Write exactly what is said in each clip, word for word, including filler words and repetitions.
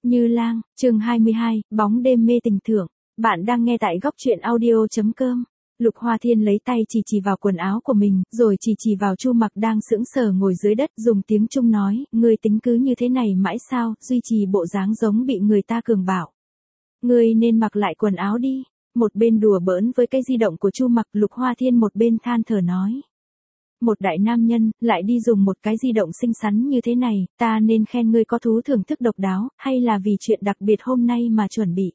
Như Lang, chương hai mươi hai, bóng đêm mê tình thưởng. Bạn đang nghe tại góc truyện audio.com. Lục Hoa Thiên lấy tay chỉ chỉ vào quần áo của mình, rồi chỉ chỉ vào Chu Mặc đang sững sờ ngồi dưới đất, dùng tiếng Trung nói, ngươi tính cứ như thế này mãi sao, duy trì bộ dáng giống bị người ta cường bạo. Ngươi nên mặc lại quần áo đi. Một bên đùa bỡn với cái di động của Chu Mặc, Lục Hoa Thiên một bên than thở nói. Một đại nam nhân, lại đi dùng một cái di động xinh xắn như thế này, ta nên khen ngươi có thú thưởng thức độc đáo, hay là vì chuyện đặc biệt hôm nay mà chuẩn bị.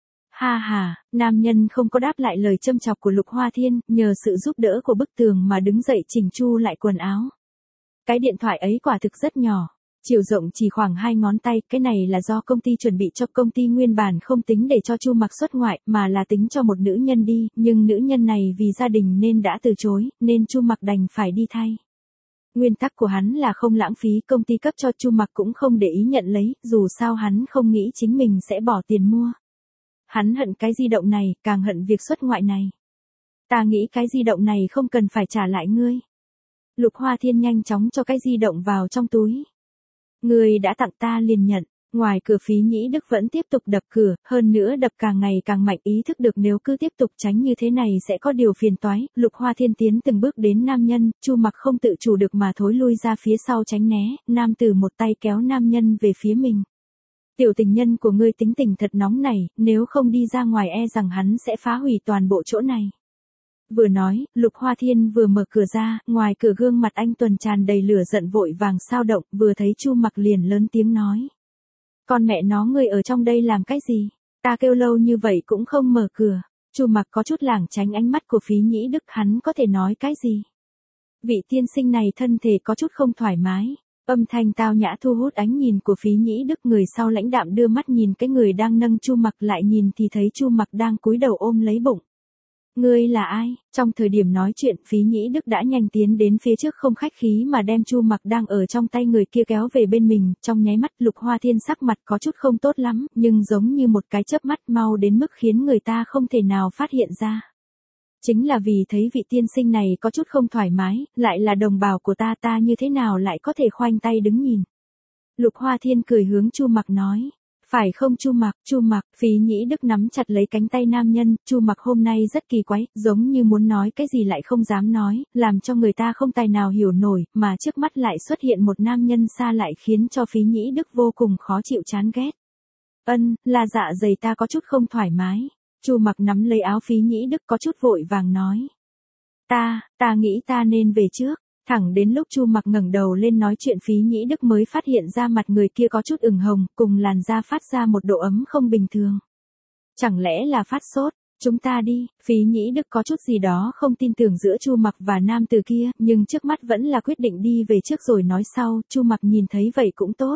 Ha ha, nam nhân không có đáp lại lời châm chọc của Lục Hoa Thiên, nhờ sự giúp đỡ của bức tường mà đứng dậy chỉnh chu lại quần áo. Cái điện thoại ấy quả thực rất nhỏ, chiều rộng chỉ khoảng hai ngón tay, cái này là do công ty chuẩn bị cho công ty nguyên bản không tính để cho Chu Mặc xuất ngoại, mà là tính cho một nữ nhân đi, nhưng nữ nhân này vì gia đình nên đã từ chối, nên Chu Mặc đành phải đi thay. Nguyên tắc của hắn là không lãng phí, công ty cấp cho Chu Mặc cũng không để ý nhận lấy, dù sao hắn không nghĩ chính mình sẽ bỏ tiền mua. Hắn hận cái di động này, càng hận việc xuất ngoại này. Ta nghĩ cái di động này không cần phải trả lại ngươi. Lục Hoa Thiên nhanh chóng cho cái di động vào trong túi. Ngươi đã tặng ta liền nhận. Ngoài cửa Phí Nhĩ Đức vẫn tiếp tục đập cửa, hơn nữa đập càng ngày càng mạnh, ý thức được nếu cứ tiếp tục tránh như thế này sẽ có điều phiền toái. Lục Hoa Thiên tiến từng bước đến nam nhân, Chu Mặc không tự chủ được mà thối lui ra phía sau tránh né, nam tử một tay kéo nam nhân về phía mình. Tiểu tình nhân của ngươi tính tình thật nóng này, nếu không đi ra ngoài e rằng hắn sẽ phá hủy toàn bộ chỗ này. Vừa nói, Lục Hoa Thiên vừa mở cửa ra, ngoài cửa gương mặt anh tuần tràn đầy lửa giận vội vàng sao động, vừa thấy Chu Mặc liền lớn tiếng nói. Con mẹ nó, ngươi ở trong đây làm cái gì? Ta kêu lâu như vậy cũng không mở cửa. Chu Mặc có chút lảng tránh ánh mắt của Phí Nhĩ Đức, hắn có thể nói cái gì? Vị tiên sinh này thân thể có chút không thoải mái. Âm thanh tao nhã thu hút ánh nhìn của Phí Nhĩ Đức, người sau lãnh đạm đưa mắt nhìn cái người đang nâng Chu Mặc, lại nhìn thì thấy Chu Mặc đang cúi đầu ôm lấy bụng. Ngươi là ai? Trong thời điểm nói chuyện, Phí Nhĩ Đức đã nhanh tiến đến phía trước, không khách khí mà đem Chu Mặc đang ở trong tay người kia kéo về bên mình, trong nháy mắt Lục Hoa Thiên sắc mặt có chút không tốt lắm, nhưng giống như một cái chớp mắt mau đến mức khiến người ta không thể nào phát hiện ra. Chính là vì thấy vị tiên sinh này có chút không thoải mái, lại là đồng bào của ta, ta như thế nào lại có thể khoanh tay đứng nhìn. Lục Hoa Thiên cười hướng Chu Mặc nói. Phải không Chu Mặc? Chu Mặc, Phí Nhĩ Đức nắm chặt lấy cánh tay nam nhân, Chu Mặc hôm nay rất kỳ quái, giống như muốn nói cái gì lại không dám nói, làm cho người ta không tài nào hiểu nổi, mà trước mắt lại xuất hiện một nam nhân xa lại khiến cho Phí Nhĩ Đức vô cùng khó chịu chán ghét. Ân, là dạ dày ta có chút không thoải mái. Chu Mặc nắm lấy áo Phí Nhĩ Đức có chút vội vàng nói. Ta, ta nghĩ ta nên về trước. Thẳng đến lúc Chu Mặc ngẩng đầu lên nói chuyện, Phí Nhĩ Đức mới phát hiện ra mặt người kia có chút ửng hồng, cùng làn da phát ra một độ ấm không bình thường. Chẳng lẽ là phát sốt? Chúng ta đi. Phí Nhĩ Đức có chút gì đó không tin tưởng giữa Chu Mặc và nam từ kia, nhưng trước mắt vẫn là quyết định đi về trước rồi nói sau. Chu Mặc nhìn thấy vậy cũng tốt.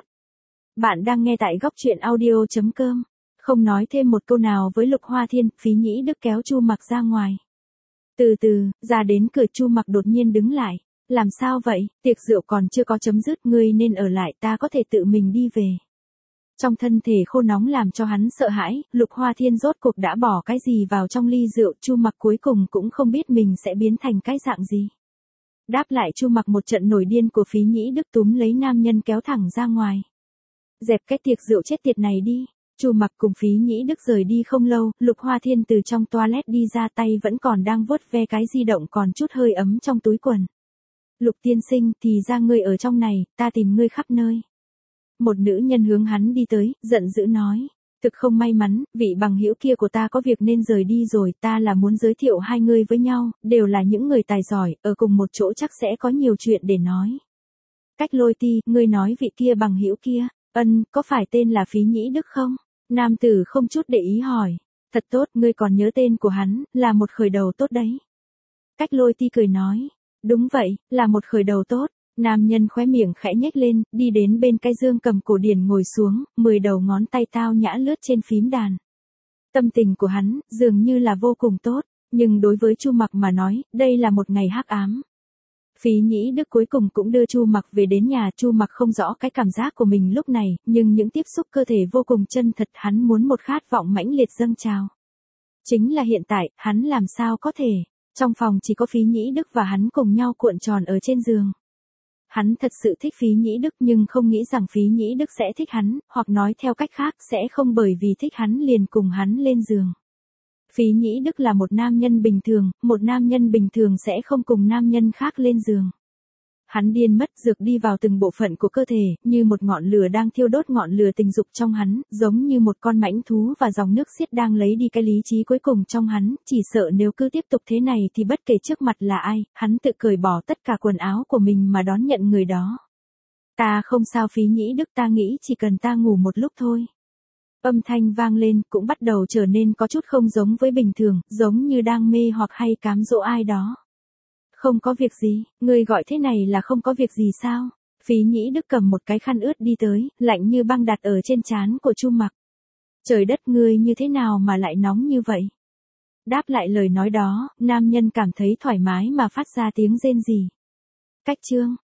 Bạn đang nghe tại góc truyện audio.com. Không nói thêm một câu nào với Lục Hoa Thiên, Phí Nhĩ Đức kéo Chu Mặc ra ngoài. Từ từ, ra đến cửa Chu Mặc đột nhiên đứng lại. Làm sao vậy? Tiệc rượu còn chưa có chấm dứt, ngươi nên ở lại, ta có thể tự mình đi về. Trong thân thể khô nóng làm cho hắn sợ hãi, Lục Hoa Thiên rốt cuộc đã bỏ cái gì vào trong ly rượu, Chu Mặc cuối cùng cũng không biết mình sẽ biến thành cái dạng gì. Đáp lại Chu Mặc một trận nổi điên của Phí Nhĩ Đức túm lấy nam nhân kéo thẳng ra ngoài. Dẹp cái tiệc rượu chết tiệt này đi. Chu Mặc cùng Phí Nhĩ Đức rời đi không lâu, Lục Hoa Thiên từ trong toilet đi ra, tay vẫn còn đang vuốt ve cái di động còn chút hơi ấm trong túi quần. Lục tiên sinh, thì ra ngươi ở trong này, ta tìm ngươi khắp nơi. Một nữ nhân hướng hắn đi tới, giận dữ nói. Thực không may mắn, vị bằng hữu kia của ta có việc nên rời đi rồi, ta là muốn giới thiệu hai ngươi với nhau, đều là những người tài giỏi, ở cùng một chỗ chắc sẽ có nhiều chuyện để nói. Cách Lôi Ti, ngươi nói vị kia bằng hữu kia, ân, có phải tên là Phí Nhĩ Đức không? Nam tử không chút để ý hỏi. Thật tốt, ngươi còn nhớ tên của hắn, là một khởi đầu tốt đấy. Cách Lôi Ti cười nói. Đúng vậy, là một khởi đầu tốt. Nam nhân khóe miệng khẽ nhếch lên, đi đến bên cái dương cầm cổ điển ngồi xuống, mười đầu ngón tay tao nhã lướt trên phím đàn. Tâm tình của hắn, dường như là vô cùng tốt, nhưng đối với Chu Mặc mà nói, đây là một ngày hắc ám. Phí Nhĩ Đức cuối cùng cũng đưa Chu Mặc về đến nhà, Chu Mặc không rõ cái cảm giác của mình lúc này, nhưng những tiếp xúc cơ thể vô cùng chân thật, hắn muốn một khát vọng mãnh liệt dâng trào. Chính là hiện tại, hắn làm sao có thể. Trong phòng chỉ có Phí Nhĩ Đức và hắn cùng nhau cuộn tròn ở trên giường. Hắn thật sự thích Phí Nhĩ Đức nhưng không nghĩ rằng Phí Nhĩ Đức sẽ thích hắn, hoặc nói theo cách khác sẽ không bởi vì thích hắn liền cùng hắn lên giường. Phí Nhĩ Đức là một nam nhân bình thường, một nam nhân bình thường sẽ không cùng nam nhân khác lên giường. Hắn điên mất dược đi vào từng bộ phận của cơ thể, như một ngọn lửa đang thiêu đốt ngọn lửa tình dục trong hắn, giống như một con mãnh thú và dòng nước xiết đang lấy đi cái lý trí cuối cùng trong hắn, chỉ sợ nếu cứ tiếp tục thế này thì bất kể trước mặt là ai, hắn tự cởi bỏ tất cả quần áo của mình mà đón nhận người đó. Ta không sao Phí Nhĩ Đức, ta nghĩ chỉ cần ta ngủ một lúc thôi. Âm thanh vang lên cũng bắt đầu trở nên có chút không giống với bình thường, giống như đang mê hoặc hay cám dỗ ai đó. Không có việc gì, ngươi gọi thế này là không có việc gì sao? Phí Nhĩ Đức cầm một cái khăn ướt đi tới, lạnh như băng đặt ở trên trán của Chu Mặc. Trời đất, ngươi như thế nào mà lại nóng như vậy? Đáp lại lời nói đó, nam nhân cảm thấy thoải mái mà phát ra tiếng rên rỉ. Cách chương